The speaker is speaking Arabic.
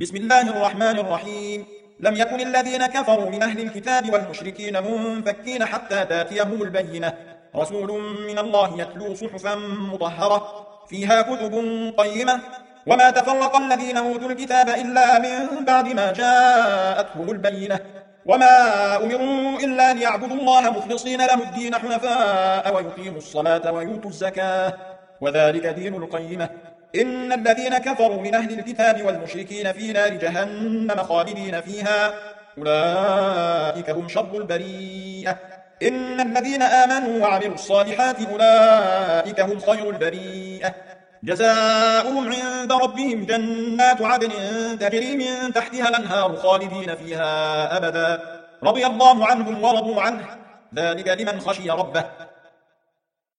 بسم الله الرحمن الرحيم. لم يكن الذين كفروا من أهل الكتاب والمشركين منفكين حتى تاتيهم البينة، رسول من الله يتلو صحفا مطهرة فيها كتب قيمة. وما تفرق الذين أوتوا الكتاب إلا من بعد ما جاءتهم البينة، وما أمروا إلا ليعبدوا الله مخلصين له الدين حنفاء ويقيموا الصلاة ويؤتوا الزكاة، وذلك دين القيمة. إن الذين كفروا من أهل الكتاب والمشركين في نار جهنم خالدين فيها، أولئك هم شر البرية. إن الذين آمنوا وعملوا الصالحات أولئك هم خير البرية. جزاؤهم عند ربهم جنات عدن تجري من تحتها الأنهار خالدين فيها أبدا، رضي الله عنهم ورضوا عنه، ذلك لمن خشي ربه.